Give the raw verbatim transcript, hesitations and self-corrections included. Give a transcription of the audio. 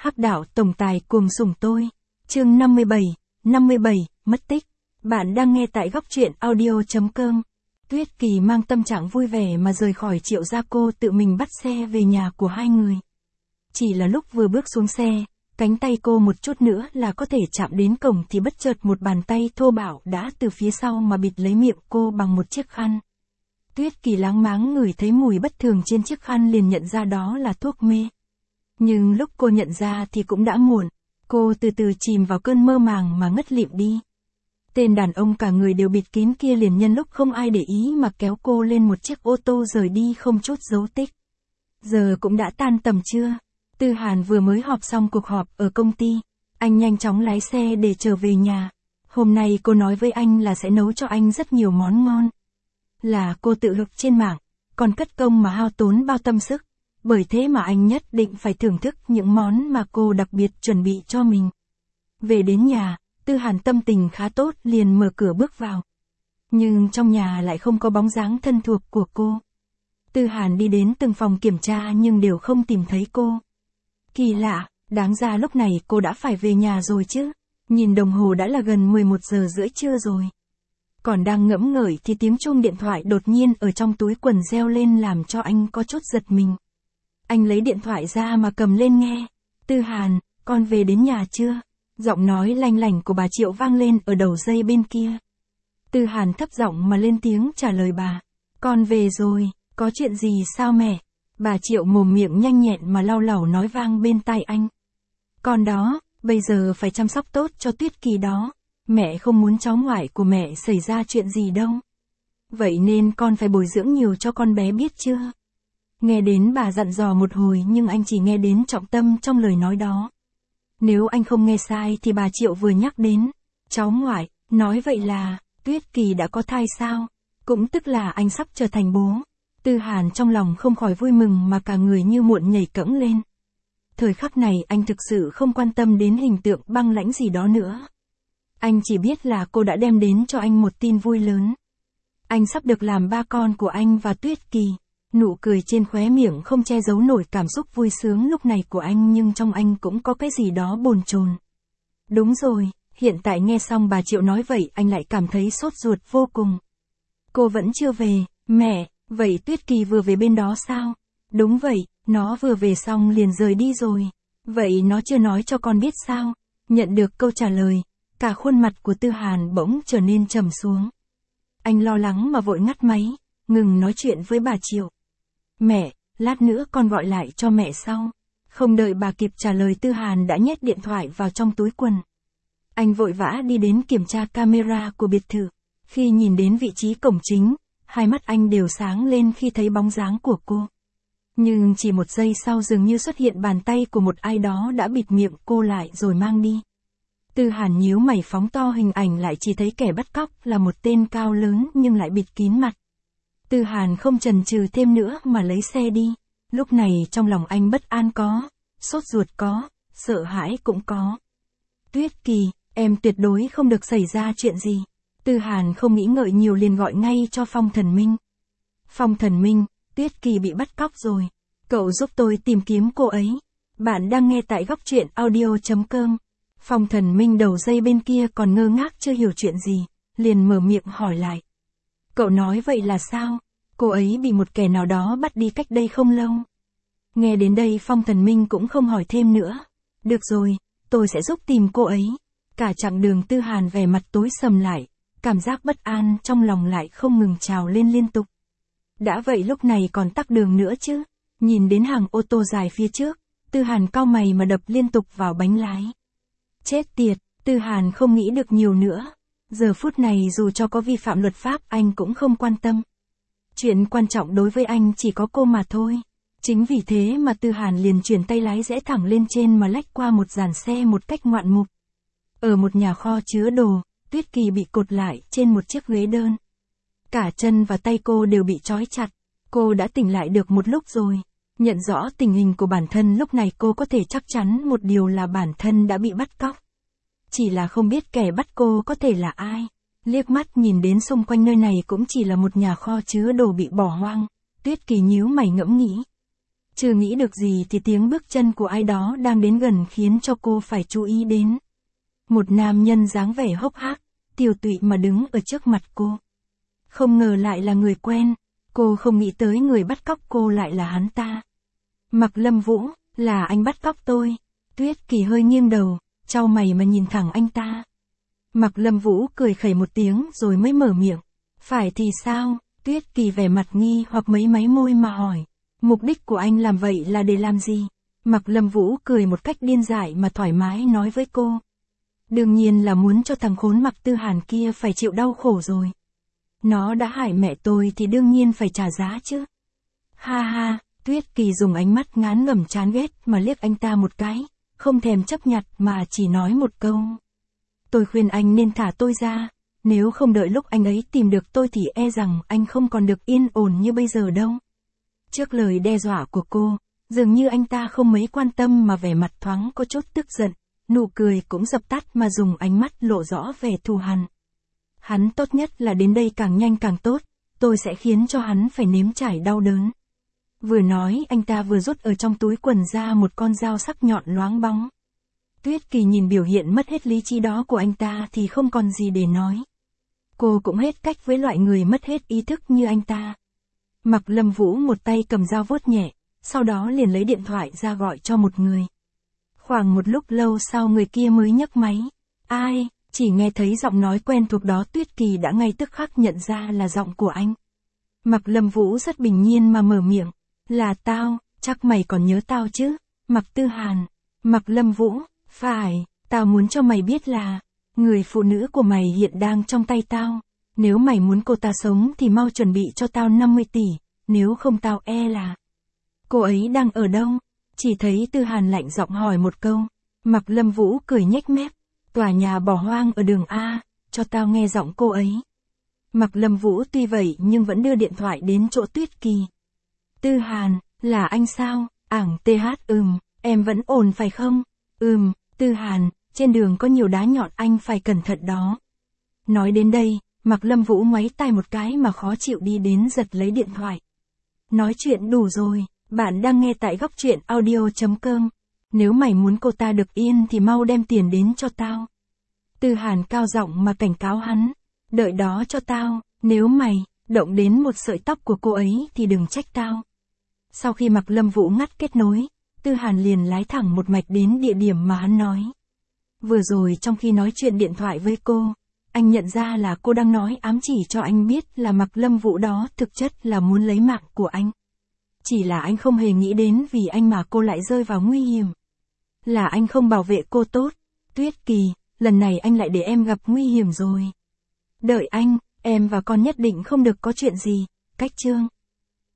Hắc đạo tổng tài cuồng sủng tôi. Chương năm mươi bảy, năm mươi bảy, mất tích. Bạn đang nghe tại góc truyện audio chấm com. Tuyết Kỳ mang tâm trạng vui vẻ mà rời khỏi Triệu gia, cô tự mình bắt xe về nhà của hai người. Chỉ là lúc vừa bước xuống xe, cánh tay cô một chút nữa là có thể chạm đến cổng thì bất chợt một bàn tay thô bạo đã từ phía sau mà bịt lấy miệng cô bằng một chiếc khăn. Tuyết Kỳ láng máng ngửi thấy mùi bất thường trên chiếc khăn liền nhận ra đó là thuốc mê. Nhưng lúc cô nhận ra thì cũng đã muộn, cô từ từ chìm vào cơn mơ màng mà ngất lịm đi. Tên đàn ông cả người đều bịt kín kia liền nhân lúc không ai để ý mà kéo cô lên một chiếc ô tô rời đi không chút dấu tích. Giờ cũng đã tan tầm trưa, Tư Hàn vừa mới họp xong cuộc họp ở công ty, anh nhanh chóng lái xe để trở về nhà. Hôm nay cô nói với anh là sẽ nấu cho anh rất nhiều món ngon. Là cô tự lực trên mạng, còn cất công mà hao tốn bao tâm sức. Bởi thế mà anh nhất định phải thưởng thức những món mà cô đặc biệt chuẩn bị cho mình. Về đến nhà, Tư Hàn tâm tình khá tốt liền mở cửa bước vào. Nhưng trong nhà lại không có bóng dáng thân thuộc của cô. Tư Hàn đi đến từng phòng kiểm tra nhưng đều không tìm thấy cô. Kỳ lạ, đáng ra lúc này cô đã phải về nhà rồi chứ. Nhìn đồng hồ đã là gần mười một giờ rưỡi trưa rồi. Còn đang ngẫm ngợi thì tiếng chuông điện thoại đột nhiên ở trong túi quần reo lên làm cho anh có chút giật mình. Anh lấy điện thoại ra mà cầm lên nghe. Tư Hàn, con về đến nhà chưa? Giọng nói lanh lảnh của bà Triệu vang lên ở đầu dây bên kia. Tư Hàn thấp giọng mà lên tiếng trả lời bà. Con về rồi, có chuyện gì sao mẹ? Bà Triệu mồm miệng nhanh nhẹn mà lau lẩu nói vang bên tai anh. Con đó, bây giờ phải chăm sóc tốt cho Tuyết Kỳ đó. Mẹ không muốn cháu ngoại của mẹ xảy ra chuyện gì đâu. Vậy nên con phải bồi dưỡng nhiều cho con bé biết chưa? Nghe đến bà dặn dò một hồi nhưng anh chỉ nghe đến trọng tâm trong lời nói đó. Nếu anh không nghe sai thì bà Triệu vừa nhắc đến. Cháu ngoại, nói vậy là, Tuyết Kỳ đã có thai sao? Cũng tức là anh sắp trở thành bố. Tư Hàn trong lòng không khỏi vui mừng mà cả người như muộn nhảy cẫng lên. Thời khắc này anh thực sự không quan tâm đến hình tượng băng lãnh gì đó nữa. Anh chỉ biết là cô đã đem đến cho anh một tin vui lớn. Anh sắp được làm ba con của anh và Tuyết Kỳ. Nụ cười trên khóe miệng không che giấu nổi cảm xúc vui sướng lúc này của anh nhưng trong anh cũng có cái gì đó bồn chồn. Đúng rồi, hiện tại nghe xong bà Triệu nói vậy anh lại cảm thấy sốt ruột vô cùng. Cô vẫn chưa về, mẹ, vậy Tuyết Kỳ vừa về bên đó sao? Đúng vậy, nó vừa về xong liền rời đi rồi. Vậy nó chưa nói cho con biết sao? Nhận được câu trả lời, cả khuôn mặt của Tư Hàn bỗng trở nên trầm xuống. Anh lo lắng mà vội ngắt máy, ngừng nói chuyện với bà Triệu. Mẹ, lát nữa con gọi lại cho mẹ sau. Không đợi bà kịp trả lời Tư Hàn đã nhét điện thoại vào trong túi quần. Anh vội vã đi đến kiểm tra camera của biệt thự. Khi nhìn đến vị trí cổng chính, hai mắt anh đều sáng lên khi thấy bóng dáng của cô. Nhưng chỉ một giây sau dường như xuất hiện bàn tay của một ai đó đã bịt miệng cô lại rồi mang đi. Tư Hàn nhíu mày phóng to hình ảnh lại chỉ thấy kẻ bắt cóc là một tên cao lớn nhưng lại bịt kín mặt. Tư Hàn không chần chừ thêm nữa mà lấy xe đi. Lúc này trong lòng anh bất an có, sốt ruột có, sợ hãi cũng có. Tuyết Kỳ, em tuyệt đối không được xảy ra chuyện gì. Tư Hàn không nghĩ ngợi nhiều liền gọi ngay cho Phong Thần Minh. Phong Thần Minh, Tuyết Kỳ bị bắt cóc rồi. Cậu giúp tôi tìm kiếm cô ấy. Bạn đang nghe tại góc truyện audio chấm com. Phong Thần Minh đầu dây bên kia còn ngơ ngác chưa hiểu chuyện gì, liền mở miệng hỏi lại. Cậu nói vậy là sao? Cô ấy bị một kẻ nào đó bắt đi cách đây không lâu. Nghe đến đây Phong Thần Minh cũng không hỏi thêm nữa. Được rồi, tôi sẽ giúp tìm cô ấy. Cả chặng đường Tư Hàn vẻ mặt tối sầm lại, cảm giác bất an trong lòng lại không ngừng trào lên liên tục. Đã vậy lúc này còn tắc đường nữa chứ. Nhìn đến hàng ô tô dài phía trước, Tư Hàn cau mày mà đập liên tục vào bánh lái. Chết tiệt, Tư Hàn không nghĩ được nhiều nữa. Giờ phút này dù cho có vi phạm luật pháp anh cũng không quan tâm. Chuyện quan trọng đối với anh chỉ có cô mà thôi. Chính vì thế mà Tư Hàn liền chuyển tay lái rẽ thẳng lên trên mà lách qua một dàn xe một cách ngoạn mục. Ở một nhà kho chứa đồ, Tuyết Kỳ bị cột lại trên một chiếc ghế đơn. Cả chân và tay cô đều bị trói chặt. Cô đã tỉnh lại được một lúc rồi. Nhận rõ tình hình của bản thân lúc này cô có thể chắc chắn một điều là bản thân đã bị bắt cóc. Chỉ là không biết kẻ bắt cô có thể là ai. Liếc mắt nhìn đến xung quanh nơi này cũng chỉ là một nhà kho chứa đồ bị bỏ hoang. Tuyết Kỳ nhíu mày ngẫm nghĩ. Chưa nghĩ được gì thì tiếng bước chân của ai đó đang đến gần khiến cho cô phải chú ý đến. Một nam nhân dáng vẻ hốc hác, tiều tụy mà đứng ở trước mặt cô. Không ngờ lại là người quen, cô không nghĩ tới người bắt cóc cô lại là hắn ta. Mạc Lâm Vũ, là anh bắt cóc tôi. Tuyết Kỳ hơi nghiêng đầu, chau mày mà nhìn thẳng anh ta. Mạc Lâm Vũ cười khẩy một tiếng rồi mới mở miệng. Phải thì sao? Tuyết Kỳ vẻ mặt nghi hoặc mấy máy môi mà hỏi. Mục đích của anh làm vậy là để làm gì? Mạc Lâm Vũ cười một cách điên dại mà thoải mái nói với cô. Đương nhiên là muốn cho thằng khốn Mạc Tư Hàn kia phải chịu đau khổ rồi. Nó đã hại mẹ tôi thì đương nhiên phải trả giá chứ. Ha ha, Tuyết Kỳ dùng ánh mắt ngán ngẩm chán ghét mà liếc anh ta một cái, không thèm chấp nhặt mà chỉ nói một câu. Tôi khuyên anh nên thả tôi ra, nếu không đợi lúc anh ấy tìm được tôi thì e rằng anh không còn được yên ổn như bây giờ đâu. Trước lời đe dọa của cô, dường như anh ta không mấy quan tâm mà vẻ mặt thoáng có chút tức giận, nụ cười cũng dập tắt mà dùng ánh mắt lộ rõ vẻ thù hằn. Hắn tốt nhất là đến đây càng nhanh càng tốt, tôi sẽ khiến cho hắn phải nếm trải đau đớn. Vừa nói anh ta vừa rút ở trong túi quần ra một con dao sắc nhọn loáng bóng. Tuyết Kỳ nhìn biểu hiện mất hết lý trí đó của anh ta thì không còn gì để nói. Cô cũng hết cách với loại người mất hết ý thức như anh ta. Mạc Lâm Vũ một tay cầm dao vuốt nhẹ, sau đó liền lấy điện thoại ra gọi cho một người. Khoảng một lúc lâu sau người kia mới nhấc máy. Ai? Chỉ nghe thấy giọng nói quen thuộc đó Tuyết Kỳ đã ngay tức khắc nhận ra là giọng của anh. Mạc Lâm Vũ rất bình nhiên mà mở miệng. Là tao, chắc mày còn nhớ tao chứ? Mạc Tư Hàn. Mạc Lâm Vũ, phải, tao muốn cho mày biết là, người phụ nữ của mày hiện đang trong tay tao. Nếu mày muốn cô ta sống thì mau chuẩn bị cho tao năm mươi tỷ, nếu không tao e là. Cô ấy đang ở đâu? Chỉ thấy Tư Hàn lạnh giọng hỏi một câu. Mạc Lâm Vũ cười nhếch mép. Tòa nhà bỏ hoang ở đường A, cho tao nghe giọng cô ấy. Mạc Lâm Vũ tuy vậy nhưng vẫn đưa điện thoại đến chỗ Tuyết Kỳ. Tư Hàn, là anh sao? Ảng tê hát ừm, em vẫn ổn phải không? Ừm, Tư Hàn, trên đường có nhiều đá nhọn anh phải cẩn thận đó. Nói đến đây, Mạc Lâm Vũ ngoáy tay một cái mà khó chịu đi đến giật lấy điện thoại. Nói chuyện đủ rồi, bạn đang nghe tại góc truyện audio chấm com. Nếu mày muốn cô ta được yên thì mau đem tiền đến cho tao. Tư Hàn cao giọng mà cảnh cáo hắn. Đợi đó cho tao, nếu mày động đến một sợi tóc của cô ấy thì đừng trách tao. Sau khi Mạc Lâm Vũ ngắt kết nối, Tư Hàn liền lái thẳng một mạch đến địa điểm mà hắn nói. Vừa rồi trong khi nói chuyện điện thoại với cô, anh nhận ra là cô đang nói ám chỉ cho anh biết là Mạc Lâm Vũ đó thực chất là muốn lấy mạng của anh. Chỉ là anh không hề nghĩ đến vì anh mà cô lại rơi vào nguy hiểm. Là anh không bảo vệ cô tốt. Tuyết Kỳ, lần này anh lại để em gặp nguy hiểm rồi. Đợi anh, em và con nhất định không được có chuyện gì. Cách chương.